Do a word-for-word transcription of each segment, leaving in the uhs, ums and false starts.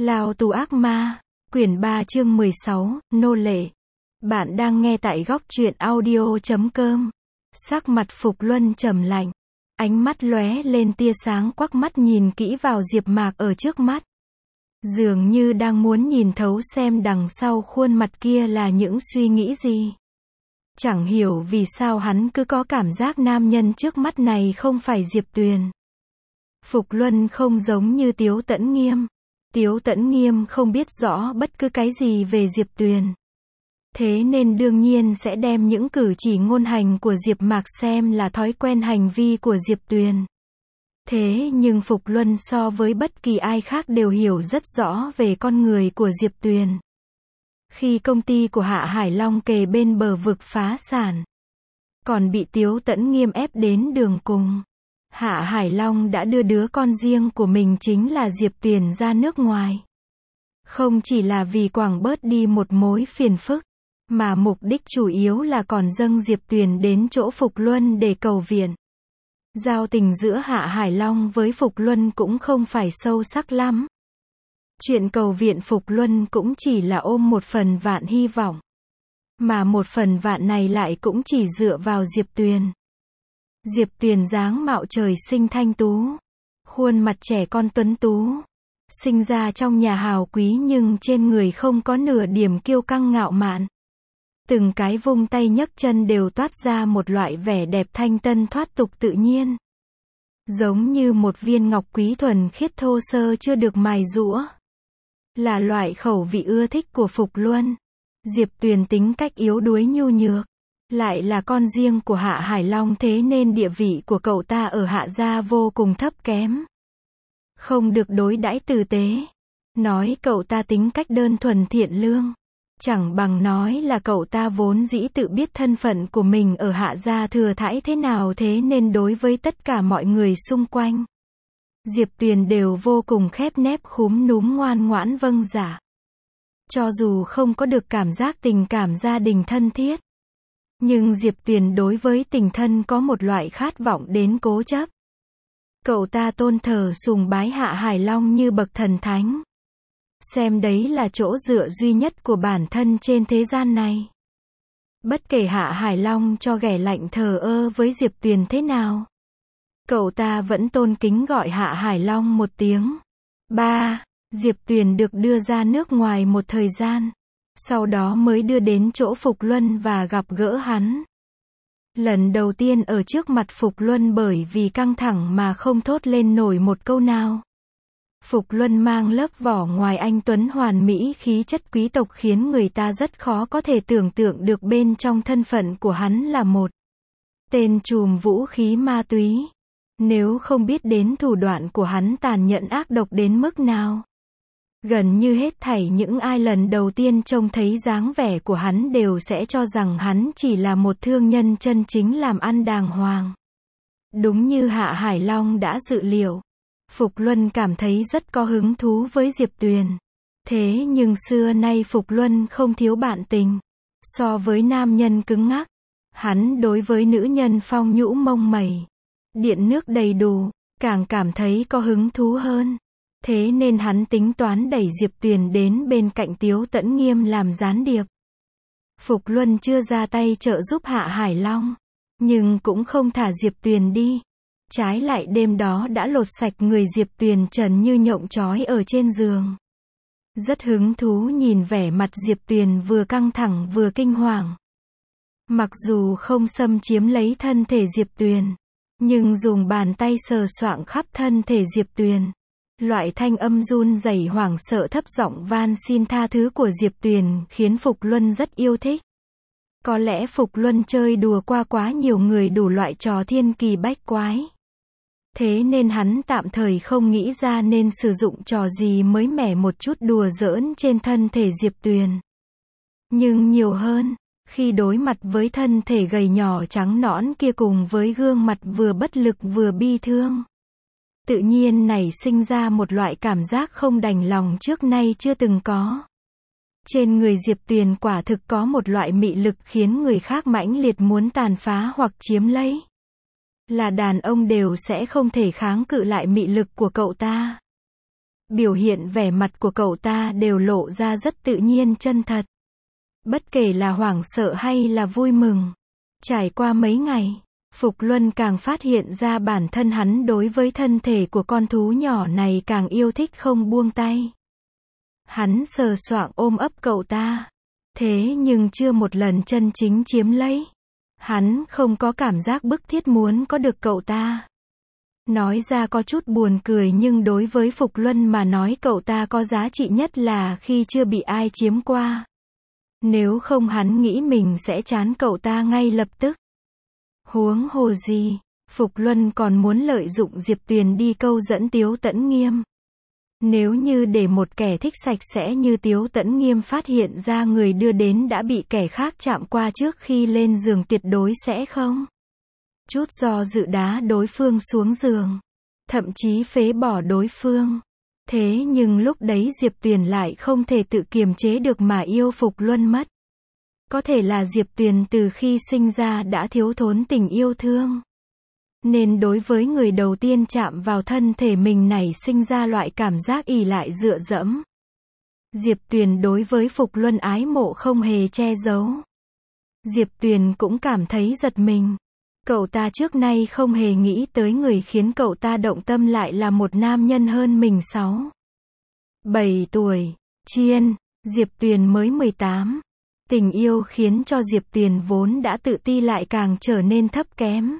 Lao tù ác ma, quyển ba chương mười sáu, nô lệ. Bạn đang nghe tại góc truyện audio chấm com. Sắc mặt Phục Luân trầm lạnh, ánh mắt lóe lên tia sáng, quắc mắt nhìn kỹ vào Diệp Mạc ở trước mắt. Dường như đang muốn nhìn thấu xem đằng sau khuôn mặt kia là những suy nghĩ gì. Chẳng hiểu vì sao hắn cứ có cảm giác nam nhân trước mắt này không phải Diệp Tuyền. Phục Luân không giống như Tiếu Tẫn Nghiêm. Tiếu Tẫn Nghiêm không biết rõ bất cứ cái gì về Diệp Tuyền. Thế nên đương nhiên sẽ đem những cử chỉ ngôn hành của Diệp Mạc xem là thói quen hành vi của Diệp Tuyền. Thế nhưng Phục Luân so với bất kỳ ai khác đều hiểu rất rõ về con người của Diệp Tuyền. Khi công ty của Hạ Hải Long kề bên bờ vực phá sản, còn bị Tiếu Tẫn Nghiêm ép đến đường cùng, Hạ Hải Long đã đưa đứa con riêng của mình chính là Diệp Tuyền ra nước ngoài. Không chỉ là vì quảng bớt đi một mối phiền phức, mà mục đích chủ yếu là còn dâng Diệp Tuyền đến chỗ Phục Luân để cầu viện. Giao tình giữa Hạ Hải Long với Phục Luân cũng không phải sâu sắc lắm. Chuyện cầu viện Phục Luân cũng chỉ là ôm một phần vạn hy vọng. Mà một phần vạn này lại cũng chỉ dựa vào Diệp Tuyền. Diệp Tuyền dáng mạo trời sinh thanh tú, khuôn mặt trẻ con tuấn tú, sinh ra trong nhà hào quý nhưng trên người không có nửa điểm kiêu căng ngạo mạn. Từng cái vung tay nhấc chân đều toát ra một loại vẻ đẹp thanh tân thoát tục tự nhiên. Giống như một viên ngọc quý thuần khiết thô sơ chưa được mài giũa. Là loại khẩu vị ưa thích của Phục Luân. Diệp Tuyền tính cách yếu đuối nhu nhược, lại là con riêng của Hạ Hải Long, thế nên địa vị của cậu ta ở Hạ gia vô cùng thấp kém. Không được đối đãi tử tế. Nói cậu ta tính cách đơn thuần thiện lương, chẳng bằng nói là cậu ta vốn dĩ tự biết thân phận của mình ở Hạ gia thừa thãi thế nào, thế nên đối với tất cả mọi người xung quanh, Diệp Tuyền đều vô cùng khép nép khúm núm ngoan ngoãn vâng giả. Cho dù không có được cảm giác tình cảm gia đình thân thiết, nhưng Diệp Tuyền đối với tình thân có một loại khát vọng đến cố chấp. Cậu ta tôn thờ sùng bái Hạ Hải Long như bậc thần thánh. Xem đấy là chỗ dựa duy nhất của bản thân trên thế gian này. Bất kể Hạ Hải Long cho ghẻ lạnh thờ ơ với Diệp Tuyền thế nào, cậu ta vẫn tôn kính gọi Hạ Hải Long một tiếng ba. Diệp Tuyền được đưa ra nước ngoài một thời gian, sau đó mới đưa đến chỗ Phục Luân và gặp gỡ hắn. Lần đầu tiên ở trước mặt Phục Luân bởi vì căng thẳng mà không thốt lên nổi một câu nào. Phục Luân mang lớp vỏ ngoài anh tuấn hoàn mỹ, khí chất quý tộc khiến người ta rất khó có thể tưởng tượng được bên trong thân phận của hắn là một tên trùm vũ khí ma túy. Nếu không biết đến thủ đoạn của hắn tàn nhẫn ác độc đến mức nào, gần như hết thảy những ai lần đầu tiên trông thấy dáng vẻ của hắn đều sẽ cho rằng hắn chỉ là một thương nhân chân chính làm ăn đàng hoàng. Đúng như Hạ Hải Long đã dự liệu, Phục Luân cảm thấy rất có hứng thú với Diệp Tuyền. Thế nhưng xưa nay Phục Luân không thiếu bạn tình. So với nam nhân cứng ngắc, hắn đối với nữ nhân phong nhũ mông mẩy, điện nước đầy đủ, càng cảm thấy có hứng thú hơn. Thế nên hắn tính toán đẩy Diệp Tuyền đến bên cạnh Tiếu Tẫn Nghiêm làm gián điệp. Phục Luân chưa ra tay trợ giúp Hạ Hải Long, nhưng cũng không thả Diệp Tuyền đi. Trái lại đêm đó đã lột sạch người Diệp Tuyền trần như nhộng trói ở trên giường. Rất hứng thú nhìn vẻ mặt Diệp Tuyền vừa căng thẳng vừa kinh hoàng. Mặc dù không xâm chiếm lấy thân thể Diệp Tuyền, nhưng dùng bàn tay sờ soạng khắp thân thể Diệp Tuyền. Loại thanh âm run rẩy hoảng sợ thấp giọng van xin tha thứ của Diệp Tuyền khiến Phục Luân rất yêu thích. Có lẽ Phục Luân chơi đùa qua quá nhiều người đủ loại trò thiên kỳ bách quái. Thế nên hắn tạm thời không nghĩ ra nên sử dụng trò gì mới mẻ một chút đùa giỡn trên thân thể Diệp Tuyền. Nhưng nhiều hơn, khi đối mặt với thân thể gầy nhỏ trắng nõn kia cùng với gương mặt vừa bất lực vừa bi thương, tự nhiên nảy sinh ra một loại cảm giác không đành lòng trước nay chưa từng có. Trên người Diệp Tuyền quả thực có một loại mị lực khiến người khác mãnh liệt muốn tàn phá hoặc chiếm lấy. Là đàn ông đều sẽ không thể kháng cự lại mị lực của cậu ta. Biểu hiện vẻ mặt của cậu ta đều lộ ra rất tự nhiên chân thật. Bất kể là hoảng sợ hay là vui mừng. Trải qua mấy ngày, Phục Luân càng phát hiện ra bản thân hắn đối với thân thể của con thú nhỏ này càng yêu thích không buông tay. Hắn sờ soạng ôm ấp cậu ta. Thế nhưng chưa một lần chân chính chiếm lấy. Hắn không có cảm giác bức thiết muốn có được cậu ta. Nói ra có chút buồn cười nhưng đối với Phục Luân mà nói cậu ta có giá trị nhất là khi chưa bị ai chiếm qua. Nếu không hắn nghĩ mình sẽ chán cậu ta ngay lập tức. Huống hồ gì, Phục Luân còn muốn lợi dụng Diệp Tuyền đi câu dẫn Tiếu Tẫn Nghiêm. Nếu như để một kẻ thích sạch sẽ như Tiếu Tẫn Nghiêm phát hiện ra người đưa đến đã bị kẻ khác chạm qua trước khi lên giường tuyệt đối sẽ không chút do dự đá đối phương xuống giường. Thậm chí phế bỏ đối phương. Thế nhưng lúc đấy Diệp Tuyền lại không thể tự kiềm chế được mà yêu Phục Luân mất. Có thể là Diệp Tuyền từ khi sinh ra đã thiếu thốn tình yêu thương. Nên đối với người đầu tiên chạm vào thân thể mình nảy sinh ra loại cảm giác ỷ lại dựa dẫm. Diệp Tuyền đối với Phục Luân ái mộ không hề che giấu. Diệp Tuyền cũng cảm thấy giật mình. Cậu ta trước nay không hề nghĩ tới người khiến cậu ta động tâm lại là một nam nhân hơn mình sáu, bảy tuổi. Chiên, Diệp Tuyền mới mười tám. Tình yêu khiến cho Diệp Tuyền vốn đã tự ti lại càng trở nên thấp kém.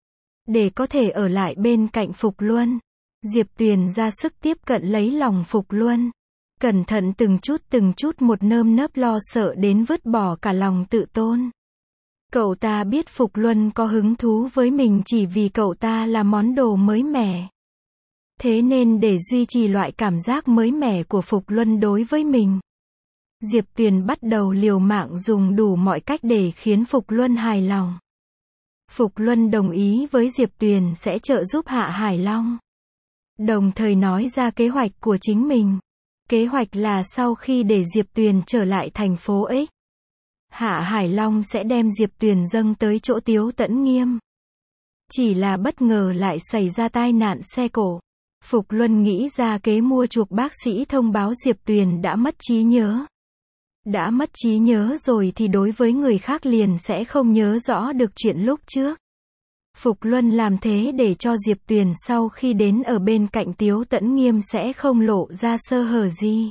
Để có thể ở lại bên cạnh Phục Luân, Diệp Tuyền ra sức tiếp cận lấy lòng Phục Luân. Cẩn thận từng chút từng chút một nơm nớp lo sợ đến vứt bỏ cả lòng tự tôn. Cậu ta biết Phục Luân có hứng thú với mình chỉ vì cậu ta là món đồ mới mẻ. Thế nên để duy trì loại cảm giác mới mẻ của Phục Luân đối với mình, Diệp Tuyền bắt đầu liều mạng dùng đủ mọi cách để khiến Phục Luân hài lòng. Phục Luân đồng ý với Diệp Tuyền sẽ trợ giúp Hạ Hải Long. Đồng thời nói ra kế hoạch của chính mình. Kế hoạch là sau khi để Diệp Tuyền trở lại thành phố X, Hạ Hải Long sẽ đem Diệp Tuyền dâng tới chỗ Tiếu Tẫn Nghiêm. Chỉ là bất ngờ lại xảy ra tai nạn xe cộ. Phục Luân nghĩ ra kế mua chuộc bác sĩ thông báo Diệp Tuyền đã mất trí nhớ. Đã mất trí nhớ rồi thì đối với người khác liền sẽ không nhớ rõ được chuyện lúc trước. Phục Luân làm thế để cho Diệp Tuyền sau khi đến ở bên cạnh Tiếu Tẫn Nghiêm sẽ không lộ ra sơ hở gì.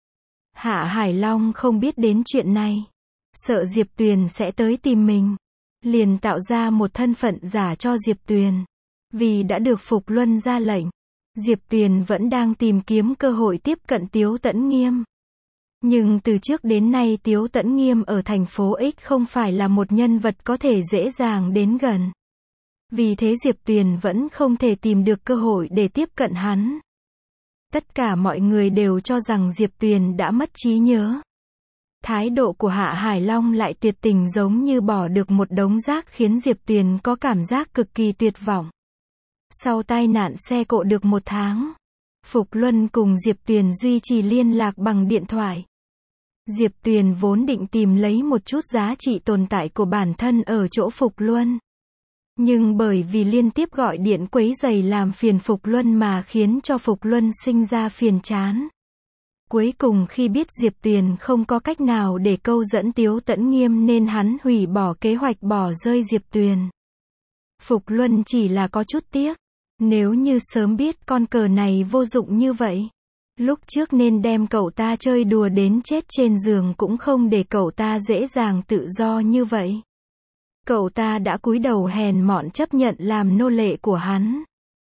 Hạ Hải Long không biết đến chuyện này. Sợ Diệp Tuyền sẽ tới tìm mình. Liền tạo ra một thân phận giả cho Diệp Tuyền. Vì đã được Phục Luân ra lệnh, Diệp Tuyền vẫn đang tìm kiếm cơ hội tiếp cận Tiếu Tẫn Nghiêm. Nhưng từ trước đến nay Tiếu Tẫn Nghiêm ở thành phố X không phải là một nhân vật có thể dễ dàng đến gần. Vì thế Diệp Tuyền vẫn không thể tìm được cơ hội để tiếp cận hắn. Tất cả mọi người đều cho rằng Diệp Tuyền đã mất trí nhớ. Thái độ của Hạ Hải Long lại tuyệt tình giống như bỏ được một đống rác khiến Diệp Tuyền có cảm giác cực kỳ tuyệt vọng. Sau tai nạn xe cộ được một tháng, Phục Luân cùng Diệp Tuyền duy trì liên lạc bằng điện thoại. Diệp Tuyền vốn định tìm lấy một chút giá trị tồn tại của bản thân ở chỗ Phục Luân. Nhưng bởi vì liên tiếp gọi điện quấy rầy làm phiền Phục Luân mà khiến cho Phục Luân sinh ra phiền chán. Cuối cùng khi biết Diệp Tuyền không có cách nào để câu dẫn Tiếu Tẫn Nghiêm nên hắn hủy bỏ kế hoạch bỏ rơi Diệp Tuyền. Phục Luân chỉ là có chút tiếc. Nếu như sớm biết con cờ này vô dụng như vậy, lúc trước nên đem cậu ta chơi đùa đến chết trên giường cũng không để cậu ta dễ dàng tự do như vậy. Cậu ta đã cúi đầu hèn mọn chấp nhận làm nô lệ của hắn.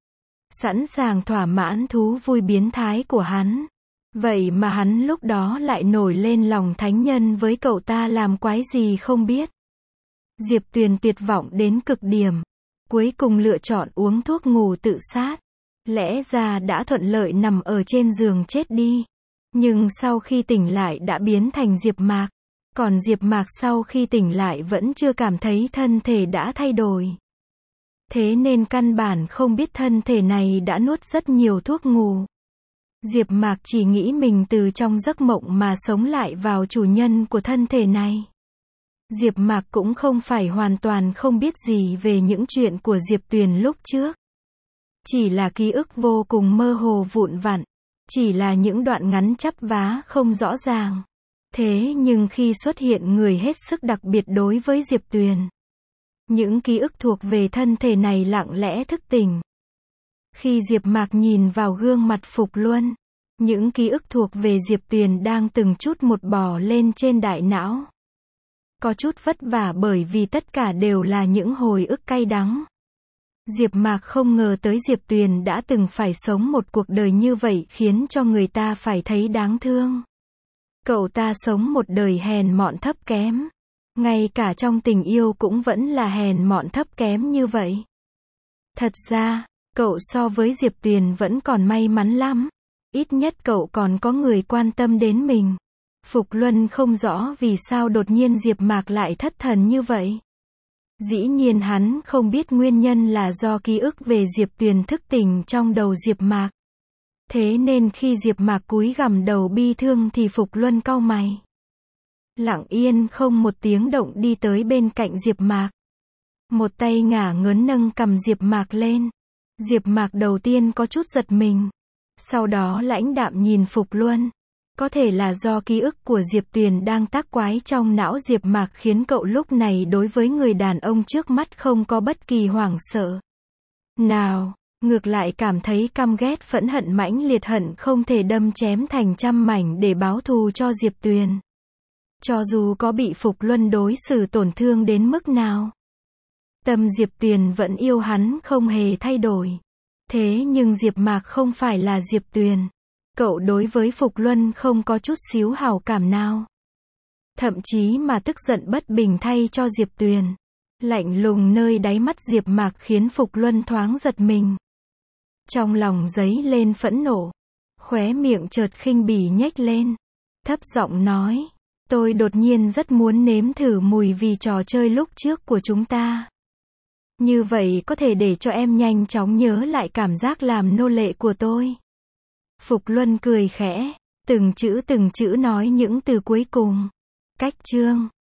Sẵn sàng thỏa mãn thú vui biến thái của hắn. Vậy mà hắn lúc đó lại nổi lên lòng thánh nhân với cậu ta làm quái gì không biết. Diệp Tuyền tuyệt vọng đến cực điểm. Cuối cùng lựa chọn uống thuốc ngủ tự sát. Lẽ ra đã thuận lợi nằm ở trên giường chết đi. Nhưng sau khi tỉnh lại đã biến thành Diệp Mạc. Còn Diệp Mạc sau khi tỉnh lại vẫn chưa cảm thấy thân thể đã thay đổi. Thế nên căn bản không biết thân thể này đã nuốt rất nhiều thuốc ngủ. Diệp Mạc chỉ nghĩ mình từ trong giấc mộng mà sống lại vào chủ nhân của thân thể này. Diệp Mạc cũng không phải hoàn toàn không biết gì về những chuyện của Diệp Tuyền lúc trước. Chỉ là ký ức vô cùng mơ hồ vụn vặn. chỉ là những đoạn ngắn chắp vá không rõ ràng. Thế nhưng khi xuất hiện người hết sức đặc biệt đối với Diệp Tuyền, những ký ức thuộc về thân thể này lặng lẽ thức tỉnh. Khi Diệp Mạc nhìn vào gương mặt Phục Luân, những ký ức thuộc về Diệp Tuyền đang từng chút một bò lên trên đại não. Có chút vất vả bởi vì tất cả đều là những hồi ức cay đắng. Diệp Mạc không ngờ tới Diệp Tuyền đã từng phải sống một cuộc đời như vậy khiến cho người ta phải thấy đáng thương. Cậu ta sống một đời hèn mọn thấp kém. Ngay cả trong tình yêu cũng vẫn là hèn mọn thấp kém như vậy. Thật ra, cậu so với Diệp Tuyền vẫn còn may mắn lắm. Ít nhất cậu còn có người quan tâm đến mình. Phục Luân không rõ vì sao đột nhiên Diệp Mạc lại thất thần như vậy. Dĩ nhiên hắn không biết nguyên nhân là do ký ức về Diệp Tuyền thức tỉnh trong đầu Diệp Mạc. Thế nên khi Diệp Mạc cúi gằm đầu bi thương thì Phục Luân cau mày. Lặng yên không một tiếng động đi tới bên cạnh Diệp Mạc. Một tay ngả ngớn nâng cằm Diệp Mạc lên. Diệp Mạc đầu tiên có chút giật mình. Sau đó lãnh đạm nhìn Phục Luân. Có thể là do ký ức của Diệp Tuyền đang tác quái trong não Diệp Mạc khiến cậu lúc này đối với người đàn ông trước mắt không có bất kỳ hoảng sợ nào, ngược lại cảm thấy căm ghét phẫn hận mãnh liệt hận không thể đâm chém thành trăm mảnh để báo thù cho Diệp Tuyền. Cho dù có bị Phục Luân đối xử tổn thương đến mức nào, tâm Diệp Tuyền vẫn yêu hắn không hề thay đổi. Thế nhưng Diệp Mạc không phải là Diệp Tuyền. Cậu đối với Phục Luân không có chút xíu hảo cảm nào. Thậm chí mà tức giận bất bình thay cho Diệp Tuyền. Lạnh lùng nơi đáy mắt Diệp Mạc khiến Phục Luân thoáng giật mình. Trong lòng dấy lên phẫn nộ. Khóe miệng chợt khinh bỉ nhếch lên. Thấp giọng nói. Tôi đột nhiên rất muốn nếm thử mùi vì trò chơi lúc trước của chúng ta. Như vậy có thể để cho em nhanh chóng nhớ lại cảm giác làm nô lệ của tôi. Phục Luân cười khẽ, từng chữ từng chữ nói những từ cuối cùng. Cách chương